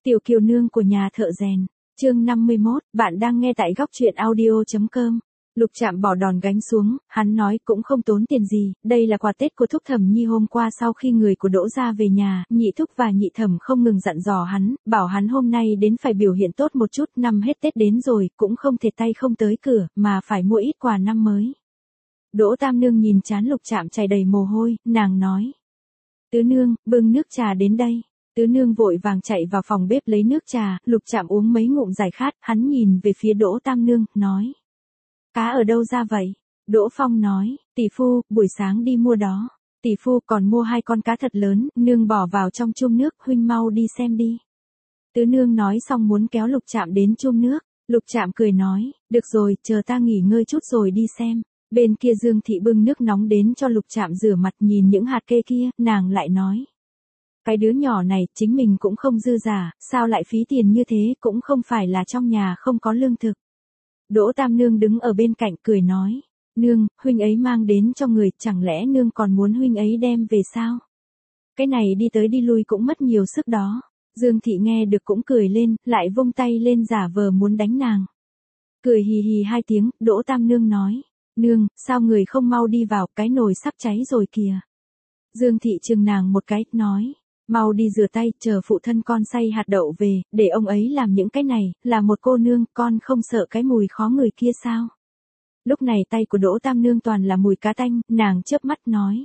Tiểu Kiều Nương của nhà thợ rèn. Chương 51, bạn đang nghe tại góc truyện audio.com. Lục Trạm bỏ đòn gánh xuống, hắn nói cũng không tốn tiền gì, đây là quà Tết của Thúc Thẩm Nhi hôm qua sau khi người của Đỗ gia về nhà, Nhị Thúc và Nhị Thẩm không ngừng dặn dò hắn, bảo hắn hôm nay đến phải biểu hiện tốt một chút, năm hết Tết đến rồi, cũng không thể tay không tới cửa, mà phải mua ít quà năm mới. Đỗ Tam Nương nhìn trán Lục Trạm chảy đầy mồ hôi, nàng nói: Tứ Nương, bưng nước trà đến đây. Tứ Nương vội vàng chạy vào phòng bếp lấy nước trà, Lục Trạm uống mấy ngụm giải khát, hắn nhìn về phía Đỗ Tam Nương, nói: Cá ở đâu ra vậy? Đỗ Phong nói: Tỷ phu, buổi sáng đi mua đó. Tỷ phu còn mua 2 con cá thật lớn, nương bỏ vào trong chum nước, huynh mau đi xem đi. Tứ Nương nói xong muốn kéo Lục Trạm đến chum nước. Lục Trạm cười nói: Được rồi, chờ ta nghỉ ngơi chút rồi đi xem. Bên kia Dương Thị bưng nước nóng đến cho Lục Trạm rửa mặt, nhìn những hạt kê kia, nàng lại nói: Cái đứa nhỏ này, chính mình cũng không dư giả, sao lại phí tiền như thế, cũng không phải là trong nhà không có lương thực. Đỗ Tam Nương đứng ở bên cạnh cười nói: Nương, huynh ấy mang đến cho người, chẳng lẽ nương còn muốn huynh ấy đem về sao? Cái này đi tới đi lui cũng mất nhiều sức đó. Dương Thị nghe được cũng cười lên, lại vung tay lên giả vờ muốn đánh nàng. Cười hì hì 2 tiếng, Đỗ Tam Nương nói: Nương, sao người không mau đi vào, cái nồi sắp cháy rồi kìa. Dương Thị chừng nàng một cái, nói: Mau đi rửa tay, chờ phụ thân con xay hạt đậu về, để ông ấy làm những cái này, là một cô nương, con không sợ cái mùi khó người kia sao? Lúc này tay của Đỗ Tam Nương toàn là mùi cá tanh, nàng chớp mắt nói: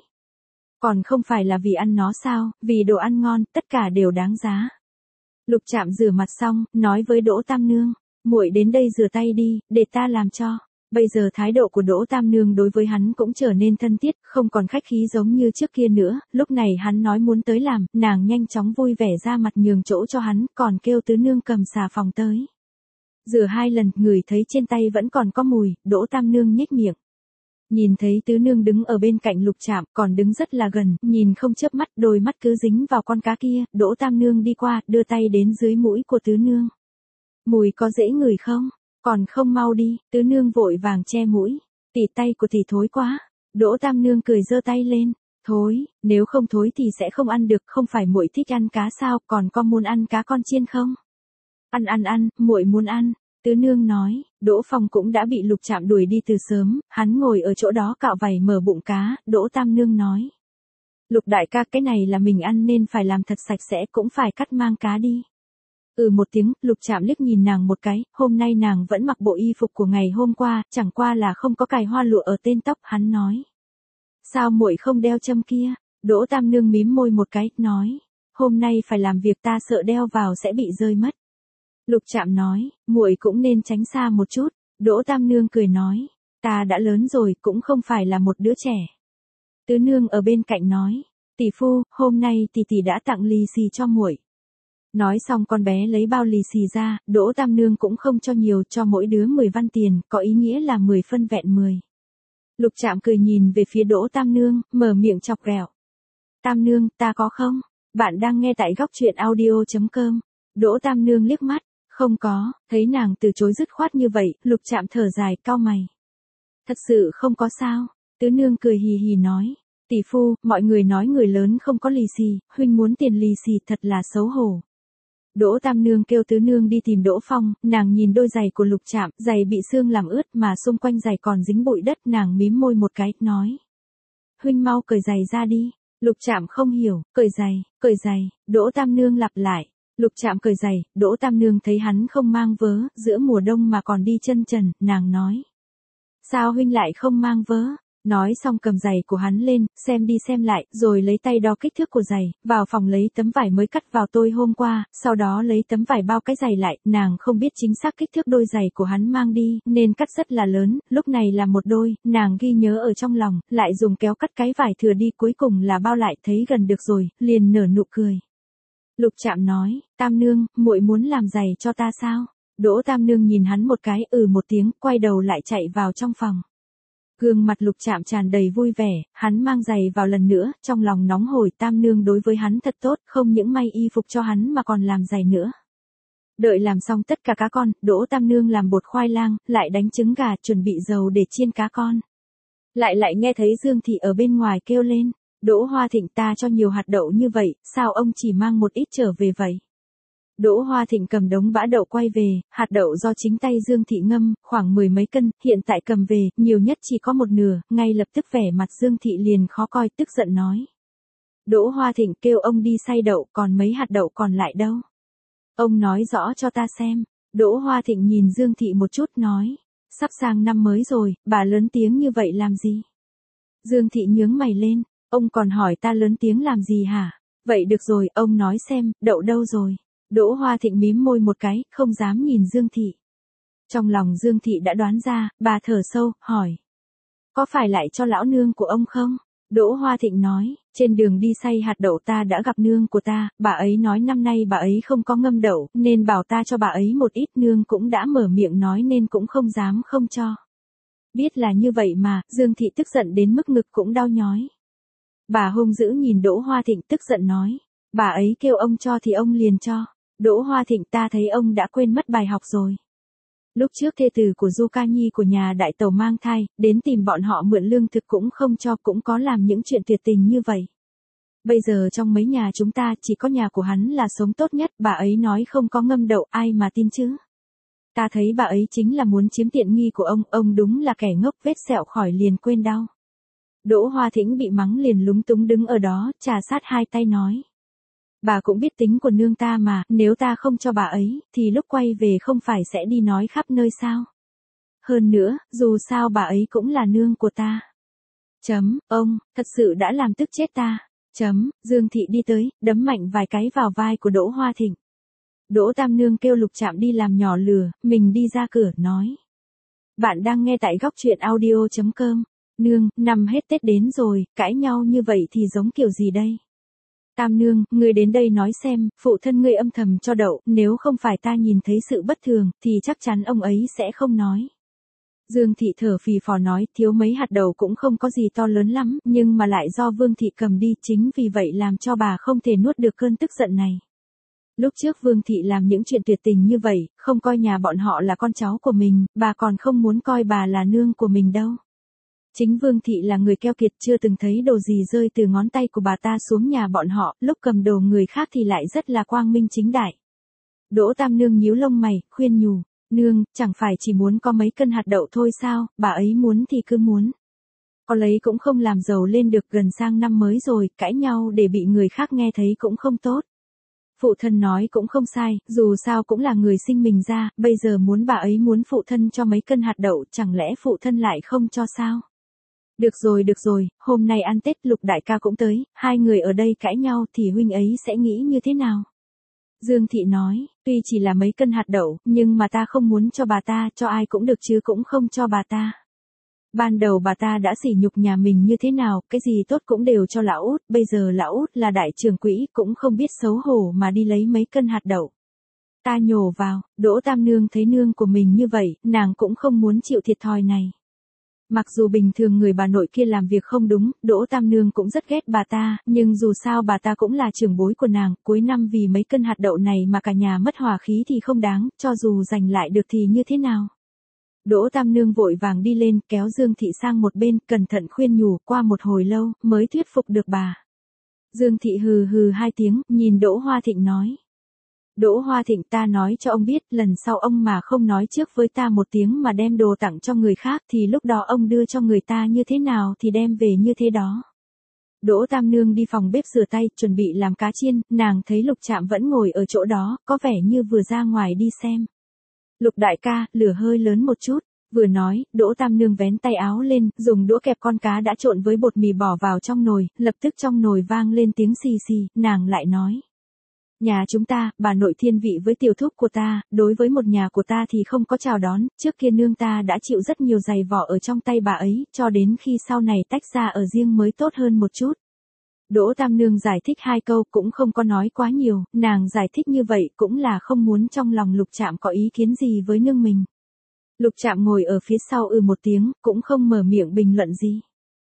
Còn không phải là vì ăn nó sao, vì đồ ăn ngon, tất cả đều đáng giá. Lục Trạm rửa mặt xong, nói với Đỗ Tam Nương: Muội đến đây rửa tay đi, để ta làm cho. Bây giờ thái độ của Đỗ Tam Nương đối với hắn cũng trở nên thân thiết, không còn khách khí giống như trước kia nữa, lúc này hắn nói muốn tới làm, nàng nhanh chóng vui vẻ ra mặt nhường chỗ cho hắn, còn kêu Tứ Nương cầm xà phòng tới. Rửa 2 lần, ngửi thấy trên tay vẫn còn có mùi, Đỗ Tam Nương nhếch miệng. Nhìn thấy Tứ Nương đứng ở bên cạnh Lục Trạm, còn đứng rất là gần, nhìn không chớp mắt, đôi mắt cứ dính vào con cá kia, Đỗ Tam Nương đi qua, đưa tay đến dưới mũi của Tứ Nương. Mùi có dễ ngửi không? Còn không mau đi. Tứ Nương vội vàng che mũi. Tỷ, tay của tỷ thối quá. Đỗ Tam Nương cười giơ tay lên. Thối, nếu không thối thì sẽ không ăn được, không phải muội thích ăn cá sao, còn con muốn ăn cá con chiên không? Ăn, muội muốn ăn. Tứ Nương nói. Đỗ Phong cũng đã bị Lục Trạm đuổi đi từ sớm, hắn ngồi ở chỗ đó cạo vảy mở bụng cá, Đỗ Tam Nương nói: Lục đại ca, cái này là mình ăn nên phải làm thật sạch sẽ, cũng phải cắt mang cá đi. Một tiếng, Lục Trạm liếc nhìn nàng một cái, hôm nay nàng vẫn mặc bộ y phục của ngày hôm qua, chẳng qua là không có cài hoa lụa ở tên tóc, hắn nói: Sao muội không đeo châm kia? Đỗ Tam Nương mím môi một cái, nói: Hôm nay phải làm việc, ta sợ đeo vào sẽ bị rơi mất. Lục Trạm nói: Muội cũng nên tránh xa một chút. Đỗ Tam Nương cười nói: Ta đã lớn rồi, cũng không phải là một đứa trẻ. Tứ Nương ở bên cạnh nói: Tỷ phu, hôm nay tỷ tỷ đã tặng lì xì cho muội. Nói xong con bé lấy bao lì xì ra, Đỗ Tam Nương cũng không cho nhiều, cho mỗi đứa 10 văn tiền, có ý nghĩa là 10 phân vẹn 10. Lục Trạm cười nhìn về phía Đỗ Tam Nương, mở miệng chọc ghẹo: Tam Nương, ta có không? Bạn đang nghe tại góc truyện audio.com. Đỗ Tam Nương liếc mắt: Không có. Thấy nàng từ chối dứt khoát như vậy, Lục Trạm thở dài, cau mày: Thật sự không có sao? Tứ Nương cười hì hì nói: Tỷ phu, mọi người nói người lớn không có lì xì, huynh muốn tiền lì xì, thật là xấu hổ. Đỗ Tam Nương kêu Tứ Nương đi tìm Đỗ Phong, nàng nhìn đôi giày của Lục Trạm, giày bị sương làm ướt mà xung quanh giày còn dính bụi đất, nàng mím môi một cái, nói: Huynh mau cởi giày ra đi. Lục Trạm không hiểu, cởi giày, Đỗ Tam Nương lặp lại. Lục Trạm cởi giày, Đỗ Tam Nương thấy hắn không mang vớ, giữa mùa đông mà còn đi chân trần, nàng nói: Sao huynh lại không mang vớ? Nói xong cầm giày của hắn lên, xem đi xem lại, rồi lấy tay đo kích thước của giày, vào phòng lấy tấm vải mới cắt vào tôi hôm qua, sau đó lấy tấm vải bao cái giày lại, nàng không biết chính xác kích thước đôi giày của hắn mang đi, nên cắt rất là lớn, lúc này là một đôi, nàng ghi nhớ ở trong lòng, lại dùng kéo cắt cái vải thừa đi, cuối cùng là bao lại, thấy gần được rồi, liền nở nụ cười. Lục Trạm nói: Tam Nương, muội muốn làm giày cho ta sao? Đỗ Tam Nương nhìn hắn một cái, một tiếng, quay đầu lại chạy vào trong phòng. Gương mặt Lục Trạm tràn đầy vui vẻ, hắn mang giày vào lần nữa, trong lòng nóng hổi, Tam Nương đối với hắn thật tốt, không những may y phục cho hắn mà còn làm giày nữa. Đợi làm xong tất cả cá con, Đỗ Tam Nương làm bột khoai lang, lại đánh trứng gà, chuẩn bị dầu để chiên cá con. Lại nghe thấy Dương Thị ở bên ngoài kêu lên: Đỗ Hoa Thịnh, ta cho nhiều hạt đậu như vậy, sao ông chỉ mang một ít trở về vậy? Đỗ Hoa Thịnh cầm đống bã đậu quay về, hạt đậu do chính tay Dương Thị ngâm, khoảng 10 mấy cân, hiện tại cầm về, nhiều nhất chỉ có một nửa, ngay lập tức vẻ mặt Dương Thị liền khó coi, tức giận nói. Đỗ Hoa Thịnh kêu ông đi xay đậu, còn mấy hạt đậu còn lại đâu? Ông nói rõ cho ta xem. Đỗ Hoa Thịnh nhìn Dương Thị một chút nói. Sắp sang năm mới rồi, bà lớn tiếng như vậy làm gì? Dương Thị nhướng mày lên, ông còn hỏi ta lớn tiếng làm gì hả? Vậy được rồi, ông nói xem, đậu đâu rồi? Đỗ Hoa Thịnh mím môi một cái, không dám nhìn Dương Thị. Trong lòng Dương Thị đã đoán ra, bà thở sâu, hỏi. Có phải lại cho lão nương của ông không? Đỗ Hoa Thịnh nói, trên đường đi xay hạt đậu ta đã gặp nương của ta, bà ấy nói năm nay bà ấy không có ngâm đậu, nên bảo ta cho bà ấy một ít, nương cũng đã mở miệng nói nên cũng không dám không cho. Biết là như vậy mà, Dương Thị tức giận đến mức ngực cũng đau nhói. Bà hung dữ nhìn Đỗ Hoa Thịnh tức giận nói, bà ấy kêu ông cho thì ông liền cho. Đỗ Hoa Thịnh, ta thấy ông đã quên mất bài học rồi. Lúc trước thê tử của Du Ca Nhi của nhà đại tẩu mang thai, đến tìm bọn họ mượn lương thực cũng không cho, cũng có làm những chuyện tuyệt tình như vậy. Bây giờ trong mấy nhà chúng ta chỉ có nhà của hắn là sống tốt nhất, bà ấy nói không có ngâm đậu, ai mà tin chứ. Ta thấy bà ấy chính là muốn chiếm tiện nghi của ông đúng là kẻ ngốc, vết sẹo khỏi liền quên đau. Đỗ Hoa Thịnh bị mắng liền lúng túng đứng ở đó, trà sát hai tay nói. Bà cũng biết tính của nương ta mà, nếu ta không cho bà ấy, thì lúc quay về không phải sẽ đi nói khắp nơi sao. Hơn nữa, dù sao bà ấy cũng là nương của ta. Ông, thật sự đã làm tức chết ta. Dương Thị đi tới, đấm mạnh vài cái vào vai của Đỗ Hoa Thịnh. Đỗ Tam Nương kêu Lục Trạm đi làm nhỏ lửa, mình đi ra cửa, nói. Bạn đang nghe tại góc truyện audio.com. Nương, năm hết Tết đến rồi, cãi nhau như vậy thì giống kiểu gì đây? Tam Nương, ngươi đến đây nói xem, phụ thân ngươi âm thầm cho đậu, nếu không phải ta nhìn thấy sự bất thường, thì chắc chắn ông ấy sẽ không nói. Dương Thị thở phì phò nói, thiếu mấy hạt đậu cũng không có gì to lớn lắm, nhưng mà lại do Vương Thị cầm đi, chính vì vậy làm cho bà không thể nuốt được cơn tức giận này. Lúc trước Vương Thị làm những chuyện tuyệt tình như vậy, không coi nhà bọn họ là con cháu của mình, bà còn không muốn coi bà là nương của mình đâu. Chính Vương Thị là người keo kiệt, chưa từng thấy đồ gì rơi từ ngón tay của bà ta xuống nhà bọn họ, lúc cầm đồ người khác thì lại rất là quang minh chính đại. Đỗ Tam Nương nhíu lông mày, khuyên nhủ, nương, chẳng phải chỉ muốn có mấy cân hạt đậu thôi sao, bà ấy muốn thì cứ muốn. Có lấy cũng không làm giàu lên được, gần sang năm mới rồi, cãi nhau để bị người khác nghe thấy cũng không tốt. Phụ thân nói cũng không sai, dù sao cũng là người sinh mình ra, bây giờ muốn bà ấy muốn phụ thân cho mấy cân hạt đậu, chẳng lẽ phụ thân lại không cho sao? Được rồi, hôm nay ăn Tết, Lục đại ca cũng tới, hai người ở đây cãi nhau thì huynh ấy sẽ nghĩ như thế nào? Dương Thị nói, tuy chỉ là mấy cân hạt đậu, nhưng mà ta không muốn cho bà ta, cho ai cũng được chứ cũng không cho bà ta. Ban đầu bà ta đã sỉ nhục nhà mình như thế nào, cái gì tốt cũng đều cho lão út, bây giờ lão út là đại trưởng quỹ, cũng không biết xấu hổ mà đi lấy mấy cân hạt đậu. Ta nhổ vào, Đỗ Tam Nương thấy nương của mình như vậy, nàng cũng không muốn chịu thiệt thòi này. Mặc dù bình thường người bà nội kia làm việc không đúng, Đỗ Tam Nương cũng rất ghét bà ta, nhưng dù sao bà ta cũng là trưởng bối của nàng, cuối năm vì mấy cân hạt đậu này mà cả nhà mất hòa khí thì không đáng, cho dù giành lại được thì như thế nào. Đỗ Tam Nương vội vàng đi lên, kéo Dương Thị sang một bên, cẩn thận khuyên nhủ, qua một hồi lâu, mới thuyết phục được bà. Dương Thị hừ hừ hai tiếng, nhìn Đỗ Hoa Thịnh nói. Đỗ Hoa Thịnh, ta nói cho ông biết, lần sau ông mà không nói trước với ta một tiếng mà đem đồ tặng cho người khác thì lúc đó ông đưa cho người ta như thế nào thì đem về như thế đó. Đỗ Tam Nương đi phòng bếp rửa tay, chuẩn bị làm cá chiên, nàng thấy Lục Trạm vẫn ngồi ở chỗ đó, có vẻ như vừa ra ngoài đi xem. Lục đại ca, lửa hơi lớn một chút. Vừa nói, Đỗ Tam Nương vén tay áo lên, dùng đũa kẹp con cá đã trộn với bột mì bỏ vào trong nồi, lập tức trong nồi vang lên tiếng xì xì, nàng lại nói. Nhà chúng ta, bà nội thiên vị với tiểu thúc của ta, đối với một nhà của ta thì không có chào đón, trước kia nương ta đã chịu rất nhiều giày vò ở trong tay bà ấy, cho đến khi sau này tách ra ở riêng mới tốt hơn một chút. Đỗ Tam Nương giải thích hai câu cũng không có nói quá nhiều, nàng giải thích như vậy cũng là không muốn trong lòng Lục Trạm có ý kiến gì với nương mình. Lục Trạm ngồi ở phía sau một tiếng, cũng không mở miệng bình luận gì.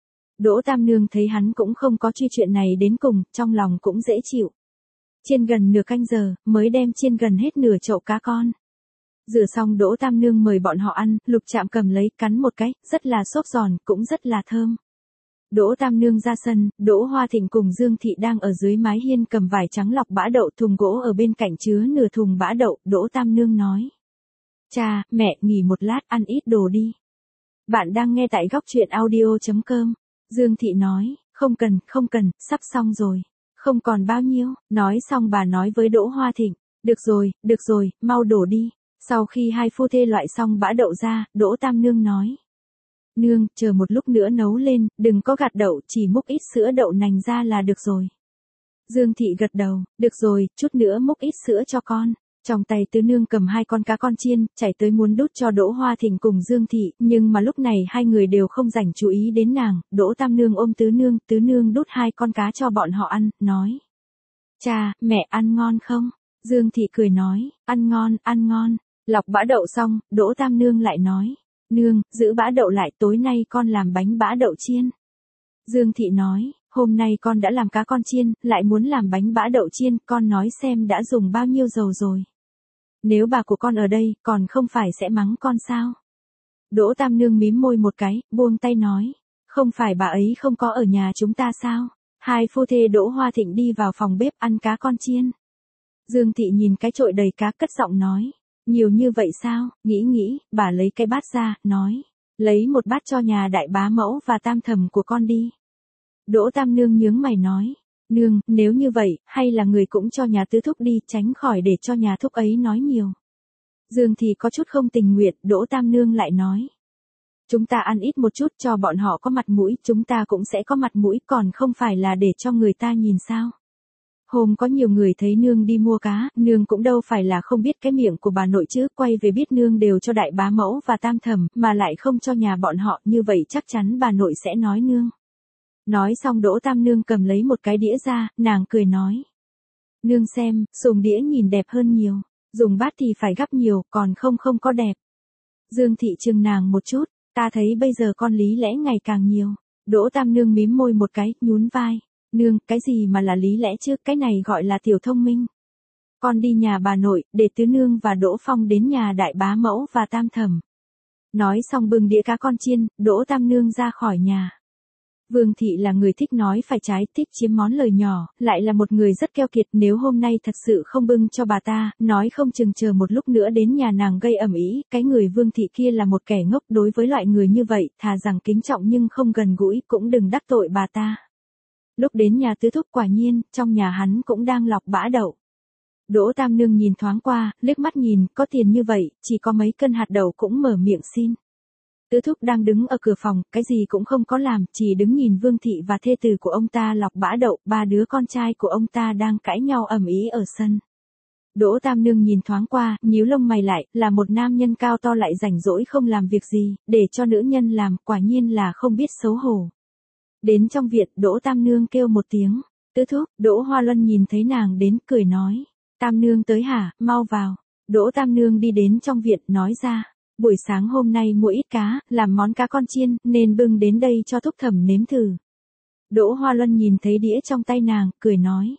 Đỗ Tam Nương thấy hắn cũng không có truy chuyện này đến cùng, trong lòng cũng dễ chịu. Chiên gần nửa canh giờ, mới đem chiên gần hết nửa chậu cá con. Rửa xong Đỗ Tam Nương mời bọn họ ăn, Lục Trạm cầm lấy, cắn một cái, rất là xốp giòn, cũng rất là thơm. Đỗ Tam Nương ra sân, Đỗ Hoa Thịnh cùng Dương Thị đang ở dưới mái hiên cầm vải trắng lọc bã đậu, thùng gỗ ở bên cạnh chứa nửa thùng bã đậu. Đỗ Tam Nương nói. Cha, mẹ, nghỉ một lát, ăn ít đồ đi. Bạn đang nghe tại góc truyện audio.com. Dương Thị nói, không cần, sắp xong rồi. Không còn bao nhiêu. Nói xong bà nói với Đỗ Hoa Thịnh, được rồi, mau đổ đi. Sau khi hai phu thê loại xong bã đậu ra, Đỗ Tam Nương nói. Nương, chờ một lúc nữa nấu lên, đừng có gạt đậu, chỉ múc ít sữa đậu nành ra là được rồi. Dương Thị gật đầu, được rồi, chút nữa múc ít sữa cho con. Trong tay Tứ Nương cầm 2 con cá con chiên, chạy tới muốn đút cho Đỗ Hoa Thịnh cùng Dương Thị, nhưng mà lúc này hai người đều không dành chú ý đến nàng. Đỗ Tam Nương ôm Tứ Nương đút 2 con cá cho bọn họ ăn, nói. Cha, mẹ ăn ngon không? Dương Thị cười nói, ăn ngon. Lọc bã đậu xong, Đỗ Tam Nương lại nói. Nương, giữ bã đậu lại, tối nay con làm bánh bã đậu chiên. Dương Thị nói, hôm nay con đã làm cá con chiên, lại muốn làm bánh bã đậu chiên, con nói xem đã dùng bao nhiêu dầu rồi. Nếu bà của con ở đây, còn không phải sẽ mắng con sao? Đỗ Tam Nương mím môi một cái, buông tay nói, không phải bà ấy không có ở nhà chúng ta sao? Hai phu thê Đỗ Hoa Thịnh đi vào phòng bếp ăn cá con chiên. Dương Thị nhìn cái chội đầy cá cất giọng nói. Nhiều như vậy sao? Nghĩ, bà lấy cái bát ra, nói. Lấy một bát cho nhà đại bá mẫu và tam thẩm của con đi. Đỗ Tam Nương nhướng mày nói. Nương, nếu như vậy, hay là người cũng cho nhà tứ thúc đi, tránh khỏi để cho nhà thúc ấy nói nhiều. Dương Thị có chút không tình nguyện, Đỗ Tam Nương lại nói. Chúng ta ăn ít một chút cho bọn họ có mặt mũi, chúng ta cũng sẽ có mặt mũi, còn không phải là để cho người ta nhìn sao. Hôm có nhiều người thấy nương đi mua cá, nương cũng đâu phải là không biết cái miệng của bà nội chứ, quay về biết nương đều cho đại bá mẫu và tam thẩm, mà lại không cho nhà bọn họ, như vậy chắc chắn bà nội sẽ nói nương. Nói xong Đỗ Tam Nương cầm lấy một cái đĩa ra, nàng cười nói. Nương xem, dùng đĩa nhìn đẹp hơn nhiều, dùng bát thì phải gắp nhiều, còn không có đẹp. Dương Thị chừng nàng một chút, ta thấy bây giờ con lý lẽ ngày càng nhiều. Đỗ Tam Nương mím môi một cái, nhún vai. Nương, cái gì mà là lý lẽ chứ, cái này gọi là tiểu thông minh. Con đi nhà bà nội, để Tứ Nương và Đỗ Phong đến nhà đại bá mẫu và tam thẩm. Nói xong bưng đĩa cá con chiên, Đỗ Tam Nương ra khỏi nhà. Vương Thị là người thích nói phải trái, thích chiếm món lời nhỏ, lại là một người rất keo kiệt, nếu hôm nay thật sự không bưng cho bà ta, nói không chừng chờ một lúc nữa đến nhà nàng gây ầm ĩ. Cái người Vương Thị kia là một kẻ ngốc, đối với loại người như vậy, thà rằng kính trọng nhưng không gần gũi, cũng đừng đắc tội bà ta. Lúc đến nhà tứ thúc quả nhiên, trong nhà hắn cũng đang lọc bã đậu. Đỗ Tam Nương nhìn thoáng qua, liếc mắt nhìn, có tiền như vậy, chỉ có mấy cân hạt đậu cũng mở miệng xin. Tứ thúc đang đứng ở cửa phòng, cái gì cũng không có làm, chỉ đứng nhìn Vương Thị và thê tử của ông ta lọc bã đậu, 3 đứa con trai của ông ta đang cãi nhau ầm ĩ ở sân. Đỗ Tam Nương nhìn thoáng qua, nhíu lông mày lại, là một nam nhân cao to lại rảnh rỗi không làm việc gì, để cho nữ nhân làm, quả nhiên là không biết xấu hổ. Đến trong viện, Đỗ Tam Nương kêu một tiếng. Tứ thúc, Đỗ Hoa Luân nhìn thấy nàng đến, cười nói. Tam Nương tới hả, mau vào. Đỗ Tam Nương đi đến trong viện, nói ra. Buổi sáng hôm nay mua ít cá, làm món cá con chiên, nên bưng đến đây cho thúc thẩm nếm thử. Đỗ Hoa Luân nhìn thấy đĩa trong tay nàng, cười nói.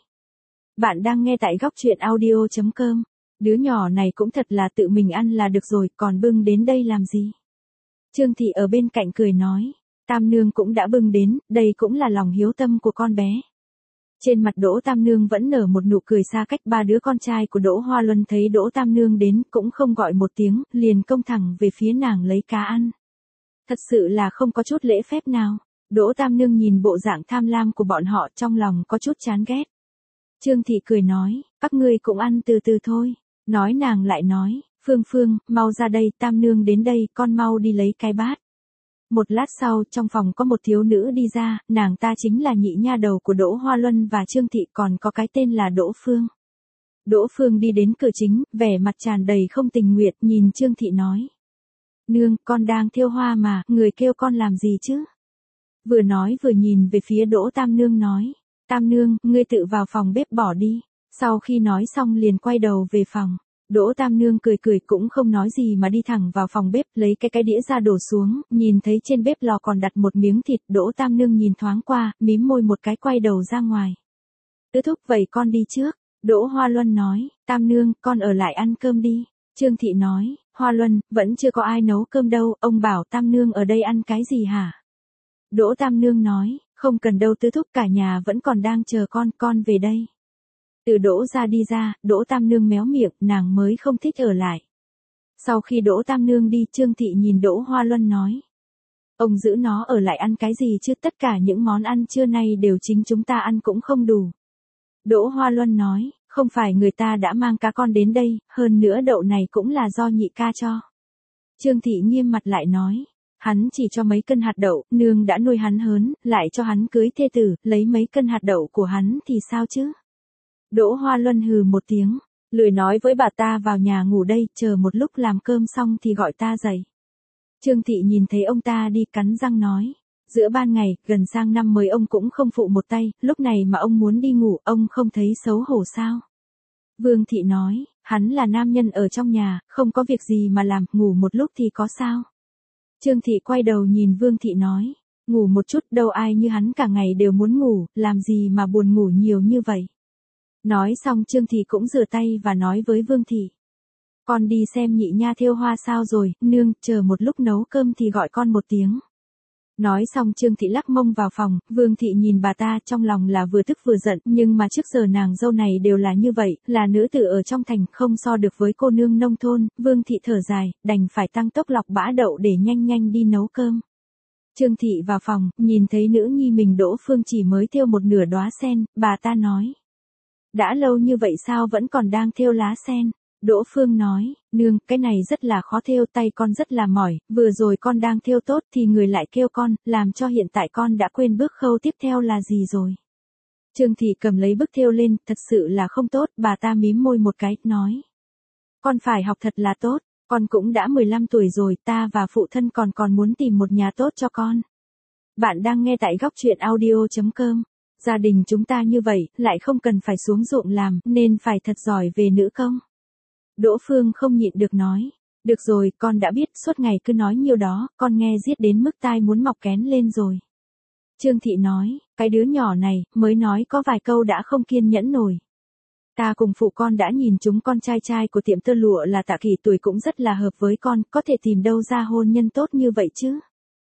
Bạn đang nghe tại góc truyện audio.com. Đứa nhỏ này cũng thật là tự mình ăn là được rồi, còn bưng đến đây làm gì? Trương Thị ở bên cạnh cười nói. Tam Nương cũng đã bưng đến, đây cũng là lòng hiếu tâm của con bé. Trên mặt Đỗ Tam Nương vẫn nở một nụ cười xa cách. 3 đứa con trai của Đỗ Hoa Luân thấy Đỗ Tam Nương đến, cũng không gọi một tiếng, liền công thẳng về phía nàng lấy cá ăn. Thật sự là không có chút lễ phép nào. Đỗ Tam Nương nhìn bộ dạng tham lam của bọn họ, trong lòng có chút chán ghét. Trương Thị cười nói, các ngươi cũng ăn từ từ thôi. Nói nàng lại nói, Phương, mau ra đây, Tam Nương đến đây, con mau đi lấy cái bát. Một lát sau, trong phòng có một thiếu nữ đi ra, nàng ta chính là nhị nha đầu của Đỗ Hoa Luân và Trương Thị, còn có cái tên là Đỗ Phương. Đỗ Phương đi đến cửa chính, vẻ mặt tràn đầy không tình nguyện, nhìn Trương Thị nói. Nương, con đang thiêu hoa mà, người kêu con làm gì chứ? Vừa nói vừa nhìn về phía Đỗ Tam Nương nói. Tam Nương, ngươi tự vào phòng bếp bỏ đi. Sau khi nói xong liền quay đầu về phòng. Đỗ Tam Nương cười cũng không nói gì mà đi thẳng vào phòng bếp, lấy cái đĩa ra đổ xuống, nhìn thấy trên bếp lò còn đặt một miếng thịt, Đỗ Tam Nương nhìn thoáng qua, mím môi một cái quay đầu ra ngoài. Tứ thúc, vậy con đi trước. Đỗ Hoa Luân nói, Tam Nương, con ở lại ăn cơm đi. Trương Thị nói, Hoa Luân, vẫn chưa có ai nấu cơm đâu, ông bảo Tam Nương ở đây ăn cái gì hả? Đỗ Tam Nương nói, không cần đâu tứ thúc, cả nhà vẫn còn đang chờ con về đây. Từ Đỗ ra đi ra, Đỗ Tam Nương méo miệng, nàng mới không thích ở lại. Sau khi Đỗ Tam Nương đi, Trương Thị nhìn Đỗ Hoa Luân nói. Ông giữ nó ở lại ăn cái gì chứ, tất cả những món ăn trưa nay đều chính chúng ta ăn cũng không đủ. Đỗ Hoa Luân nói, không phải người ta đã mang cá con đến đây, hơn nữa đậu này cũng là do nhị ca cho. Trương Thị nghiêm mặt lại nói, hắn chỉ cho mấy cân hạt đậu, nương đã nuôi hắn hớn, lại cho hắn cưới thê tử, lấy mấy cân hạt đậu của hắn thì sao chứ? Đỗ Hoa Luân hừ một tiếng, lười nói với bà ta, vào nhà ngủ đây, chờ một lúc làm cơm xong thì gọi ta dậy. Trương Thị nhìn thấy ông ta đi, cắn răng nói, giữa ban ngày, gần sang năm mới ông cũng không phụ một tay, lúc này mà ông muốn đi ngủ, ông không thấy xấu hổ sao? Vương Thị nói, hắn là nam nhân ở trong nhà, không có việc gì mà làm, ngủ một lúc thì có sao? Trương Thị quay đầu nhìn Vương Thị nói, ngủ một chút, đâu ai như hắn cả ngày đều muốn ngủ, làm gì mà buồn ngủ nhiều như vậy? Nói xong Trương Thị cũng rửa tay và nói với Vương Thị, con đi xem nhị nha thêu hoa sao rồi, nương, chờ một lúc nấu cơm thì gọi con một tiếng. Nói xong Trương Thị lắc mông vào phòng, Vương Thị nhìn bà ta, trong lòng là vừa tức vừa giận, nhưng mà trước giờ nàng dâu này đều là như vậy, là nữ tử ở trong thành, không so được với cô nương nông thôn. Vương Thị thở dài, đành phải tăng tốc lọc bã đậu để nhanh nhanh đi nấu cơm. Trương Thị vào phòng, nhìn thấy nữ nhi mình Đỗ Phương chỉ mới thêu một nửa đóa sen, bà ta nói, đã lâu như vậy sao vẫn còn đang thêu lá sen? Đỗ Phương nói, nương, cái này rất là khó thêu, tay con rất là mỏi, vừa rồi con đang thêu tốt thì người lại kêu con, làm cho hiện tại con đã quên bước khâu tiếp theo là gì rồi. Trương Thị cầm lấy bức thêu lên, thật sự là không tốt, bà ta mím môi một cái, nói, con phải học thật là tốt, con cũng đã 15 tuổi rồi, ta và phụ thân còn muốn tìm một nhà tốt cho con. Bạn đang nghe tại góc truyện audio.com. Gia đình chúng ta như vậy, lại không cần phải xuống ruộng làm, nên phải thật giỏi về nữ công. Đỗ Phương không nhịn được nói, được rồi, con đã biết, suốt ngày cứ nói nhiều đó, con nghe giết đến mức tai muốn mọc kén lên rồi. Trương Thị nói, cái đứa nhỏ này, mới nói có vài câu đã không kiên nhẫn nổi. Ta cùng phụ con đã nhìn chúng con trai của tiệm tơ lụa là Tạ Kỳ, tuổi cũng rất là hợp với con, có thể tìm đâu ra hôn nhân tốt như vậy chứ.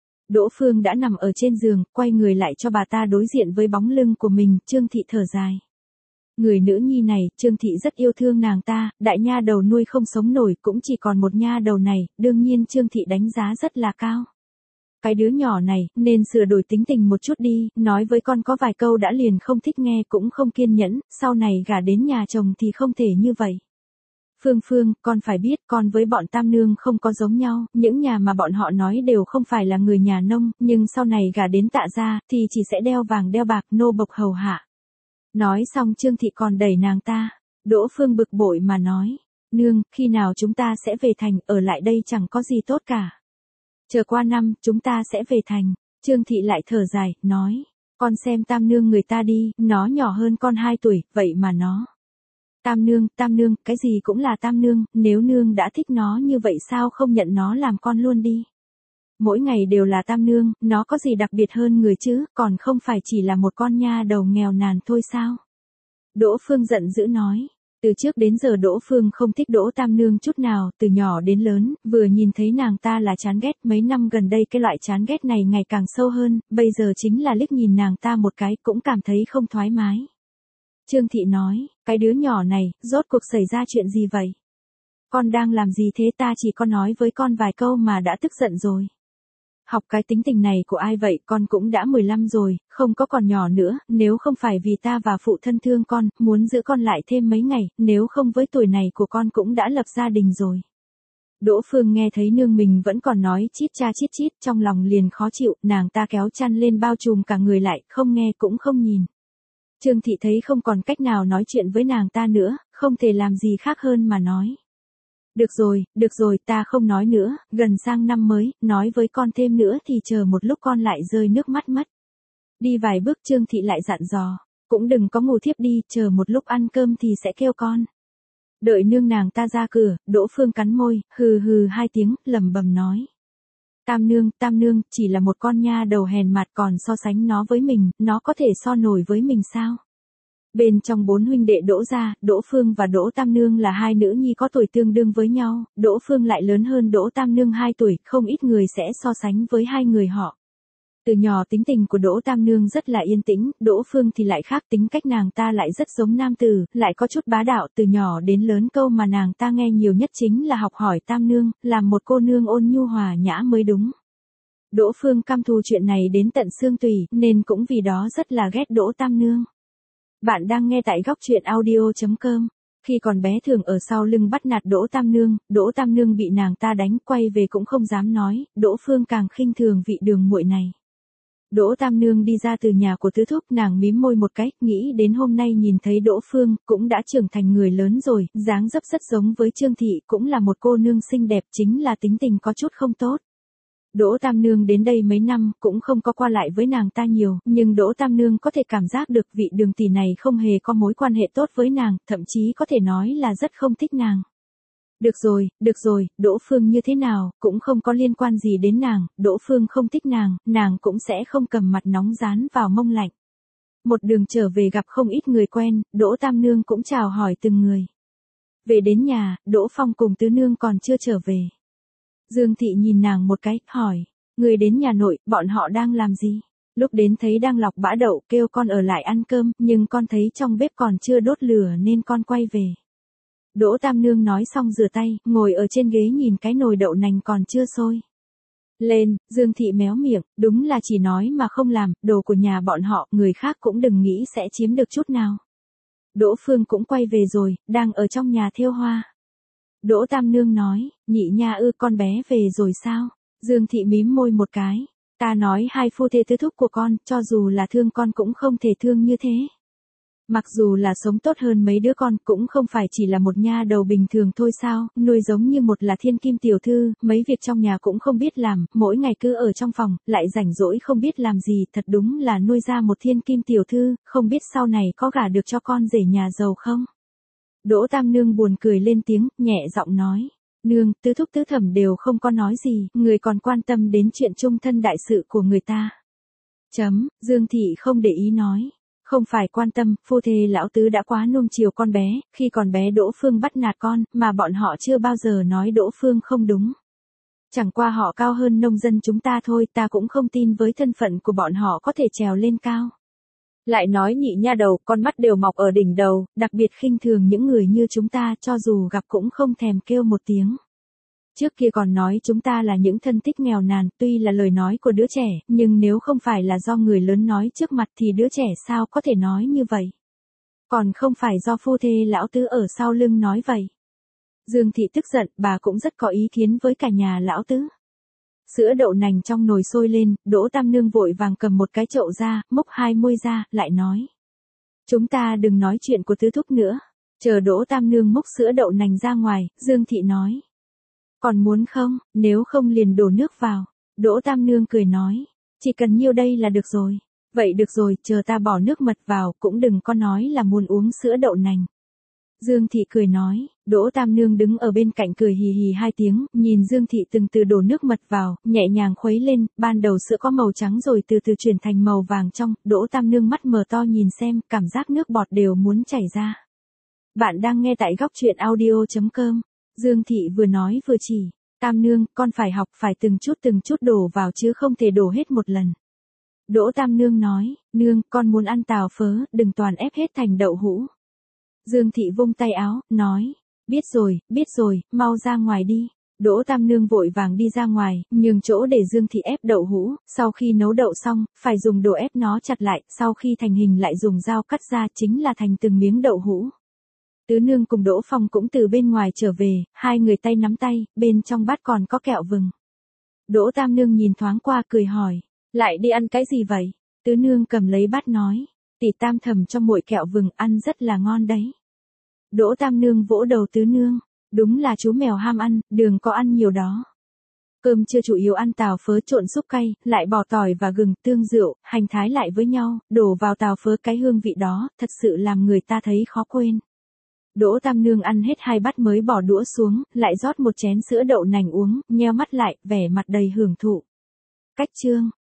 Đỗ Phương đã nằm ở trên giường, quay người lại cho bà ta đối diện với bóng lưng của mình, Trương Thị thở dài. Người nữ nhi này, Trương Thị rất yêu thương nàng ta, đại nha đầu nuôi không sống nổi, cũng chỉ còn một nha đầu này, đương nhiên Trương Thị đánh giá rất là cao. Cái đứa nhỏ này, nên sửa đổi tính tình một chút đi, nói với con có vài câu đã liền không thích nghe, cũng không kiên nhẫn, sau này gả đến nhà chồng thì không thể như vậy. Phương, con phải biết, con với bọn Tam Nương không có giống nhau, những nhà mà bọn họ nói đều không phải là người nhà nông, nhưng sau này gả đến Tạ gia, thì chỉ sẽ đeo vàng đeo bạc, nô bộc hầu hạ. Nói xong Trương Thị còn đẩy nàng ta. Đỗ Phương bực bội mà nói, nương, khi nào chúng ta sẽ về thành, ở lại đây chẳng có gì tốt cả. Chờ qua năm, chúng ta sẽ về thành. Trương Thị lại thở dài, nói, con xem Tam Nương người ta đi, nó nhỏ hơn con 2 tuổi, vậy mà nó. Tam Nương, cái gì cũng là Tam Nương, nếu nương đã thích nó như vậy sao không nhận nó làm con luôn đi. Mỗi ngày đều là Tam Nương, nó có gì đặc biệt hơn người chứ, còn không phải chỉ là một con nha đầu nghèo nàn thôi sao? Đỗ Phương giận dữ nói, từ trước đến giờ Đỗ Phương không thích Đỗ Tam Nương chút nào, từ nhỏ đến lớn, vừa nhìn thấy nàng ta là chán ghét, mấy năm gần đây cái loại chán ghét này ngày càng sâu hơn, bây giờ chính là liếc nhìn nàng ta một cái cũng cảm thấy không thoải mái. Trương Thị nói, cái đứa nhỏ này, rốt cuộc xảy ra chuyện gì vậy? Con đang làm gì thế, ta chỉ có nói với con vài câu mà đã tức giận rồi. Học cái tính tình này của ai vậy, con cũng đã 15 rồi, không có còn nhỏ nữa, nếu không phải vì ta và phụ thân thương con, muốn giữ con lại thêm mấy ngày, nếu không với tuổi này của con cũng đã lập gia đình rồi. Đỗ Phương nghe thấy nương mình vẫn còn nói chít cha chít chít, trong lòng liền khó chịu, nàng ta kéo chăn lên bao trùm cả người lại, không nghe cũng không nhìn. Trương Thị thấy không còn cách nào nói chuyện với nàng ta nữa, không thể làm gì khác hơn mà nói. Được rồi, ta không nói nữa, gần sang năm mới, nói với con thêm nữa thì chờ một lúc con lại rơi nước mắt mất. Đi vài bước Trương Thị lại dặn dò, cũng đừng có ngủ thiếp đi, chờ một lúc ăn cơm thì sẽ kêu con. Đợi nương nàng ta ra cửa, Đỗ Phương cắn môi, hừ hừ 2 tiếng, lẩm bẩm nói. Tam Nương, chỉ là một con nha đầu hèn mạt, còn so sánh nó với mình, nó có thể so nổi với mình sao? Bên trong 4 huynh đệ Đỗ gia, Đỗ Phương và Đỗ Tam Nương là 2 nữ nhi có tuổi tương đương với nhau, Đỗ Phương lại lớn hơn Đỗ Tam Nương 2 tuổi, không ít người sẽ so sánh với 2 người họ. Từ nhỏ tính tình của Đỗ Tam Nương rất là yên tĩnh, Đỗ Phương thì lại khác, tính cách nàng ta lại rất giống nam tử, lại có chút bá đạo, từ nhỏ đến lớn câu mà nàng ta nghe nhiều nhất chính là học hỏi Tam Nương, làm một cô nương ôn nhu hòa nhã mới đúng. Đỗ Phương căm thù chuyện này đến tận xương tủy, nên cũng vì đó rất là ghét Đỗ Tam Nương. Bạn đang nghe tại góc truyện audio.com. Khi còn bé thường ở sau lưng bắt nạt Đỗ Tam Nương bị nàng ta đánh, quay về cũng không dám nói, Đỗ Phương càng khinh thường vị đường muội này. Đỗ Tam Nương đi ra từ nhà của tứ thúc, nàng mím môi một cái, nghĩ đến hôm nay nhìn thấy Đỗ Phương, cũng đã trưởng thành người lớn rồi, dáng dấp rất giống với Trương Thị, cũng là một cô nương xinh đẹp, chính là tính tình có chút không tốt. Đỗ Tam Nương đến đây mấy năm, cũng không có qua lại với nàng ta nhiều, nhưng Đỗ Tam Nương có thể cảm giác được vị đường tỷ này không hề có mối quan hệ tốt với nàng, thậm chí có thể nói là rất không thích nàng. Được rồi, Đỗ Phương như thế nào, cũng không có liên quan gì đến nàng, Đỗ Phương không thích nàng cũng sẽ không cầm mặt nóng dán vào mông lạnh. Một đường trở về gặp không ít người quen, Đỗ Tam Nương cũng chào hỏi từng người. Về đến nhà, Đỗ Phong cùng tứ nương còn chưa trở về. Dương Thị nhìn nàng một cái, hỏi, người đến nhà nội, bọn họ đang làm gì? Lúc đến thấy đang lọc bã đậu, kêu con ở lại ăn cơm, nhưng con thấy trong bếp còn chưa đốt lửa nên con quay về. Đỗ Tam Nương nói xong rửa tay, ngồi ở trên ghế nhìn cái nồi đậu nành còn chưa sôi lên. Dương Thị méo miệng, đúng là chỉ nói mà không làm, đồ của nhà bọn họ, người khác cũng đừng nghĩ sẽ chiếm được chút nào. Đỗ Phương cũng quay về rồi, đang ở trong nhà thêu hoa. Đỗ Tam Nương nói, nhị nha ư, con bé về rồi sao? Dương Thị mím môi một cái, ta nói hai phu thê tứ thúc của con, cho dù là thương con cũng không thể thương như thế. Mặc dù là sống tốt hơn mấy đứa con, cũng không phải chỉ là một nha đầu bình thường thôi sao, nuôi giống như một là thiên kim tiểu thư, mấy việc trong nhà cũng không biết làm, mỗi ngày cứ ở trong phòng, lại rảnh rỗi không biết làm gì, thật đúng là nuôi ra một thiên kim tiểu thư, không biết sau này có gả được cho con rể nhà giàu không? Đỗ Tam Nương buồn cười lên tiếng, nhẹ giọng nói, nương, tứ thúc tứ thẩm đều không có nói gì, người còn quan tâm đến chuyện chung thân đại sự của người ta. Dương Thị không để ý nói. Không phải quan tâm, phu thê lão tứ đã quá nuông chiều con bé, khi còn bé Đỗ Phương bắt nạt con, mà bọn họ chưa bao giờ nói Đỗ Phương không đúng. Chẳng qua họ cao hơn nông dân chúng ta thôi, ta cũng không tin với thân phận của bọn họ có thể trèo lên cao. Lại nói nhị nha đầu, con mắt đều mọc ở đỉnh đầu, đặc biệt khinh thường những người như chúng ta, cho dù gặp cũng không thèm kêu một tiếng. Trước kia còn nói chúng ta là những thân tích nghèo nàn, tuy là lời nói của đứa trẻ, nhưng nếu không phải là do người lớn nói trước mặt thì đứa trẻ sao có thể nói như vậy. Còn không phải do phu thê lão tứ ở sau lưng nói vậy. Dương Thị tức giận, bà cũng rất có ý kiến với cả nhà lão tứ. Sữa đậu nành trong nồi sôi lên, Đỗ Tam Nương vội vàng cầm một cái chậu ra, múc hai muôi ra, lại nói. Chúng ta đừng nói chuyện của tứ thúc nữa. Chờ Đỗ Tam Nương múc sữa đậu nành ra ngoài, Dương Thị nói. Còn muốn không, nếu không liền đổ nước vào. Đỗ Tam Nương cười nói, chỉ cần nhiêu đây là được rồi. Vậy được rồi, chờ ta bỏ nước mật vào, cũng đừng có nói là muốn uống sữa đậu nành. Dương Thị cười nói, Đỗ Tam Nương đứng ở bên cạnh cười hì hì hai tiếng, nhìn Dương Thị từng từ đổ nước mật vào, nhẹ nhàng khuấy lên, ban đầu sữa có màu trắng rồi từ từ chuyển thành màu vàng trong, Đỗ Tam Nương mắt mở to nhìn xem, cảm giác nước bọt đều muốn chảy ra. Bạn đang nghe tại góc truyện audio.com. Dương Thị vừa nói vừa chỉ, Tam Nương, con phải học, phải từng chút đổ vào chứ không thể đổ hết một lần. Đỗ Tam Nương nói, nương, con muốn ăn tàu phớ, đừng toàn ép hết thành đậu hũ. Dương Thị vung tay áo, nói, biết rồi, mau ra ngoài đi. Đỗ Tam Nương vội vàng đi ra ngoài, nhường chỗ để Dương Thị ép đậu hũ, sau khi nấu đậu xong, phải dùng đồ ép nó chặt lại, sau khi thành hình lại dùng dao cắt ra, chính là thành từng miếng đậu hũ. Tứ nương cùng Đỗ Phong cũng từ bên ngoài trở về, hai người tay nắm tay, bên trong bát còn có kẹo vừng. Đỗ Tam Nương nhìn thoáng qua cười hỏi, lại đi ăn cái gì vậy? Tứ nương cầm lấy bát nói, tỷ Tam thầm cho muội kẹo vừng ăn rất là ngon đấy. Đỗ Tam Nương vỗ đầu tứ nương, đúng là chú mèo ham ăn, đừng có ăn nhiều đó. Cơm chưa chủ yếu ăn tàu phớ trộn súp cay, lại bỏ tỏi và gừng, tương rượu, hành thái lại với nhau, đổ vào tàu phớ cái hương vị đó, thật sự làm người ta thấy khó quên. Đỗ Tam Nương ăn hết hai bát mới bỏ đũa xuống, lại rót một chén sữa đậu nành uống, nheo mắt lại, vẻ mặt đầy hưởng thụ. Cách chương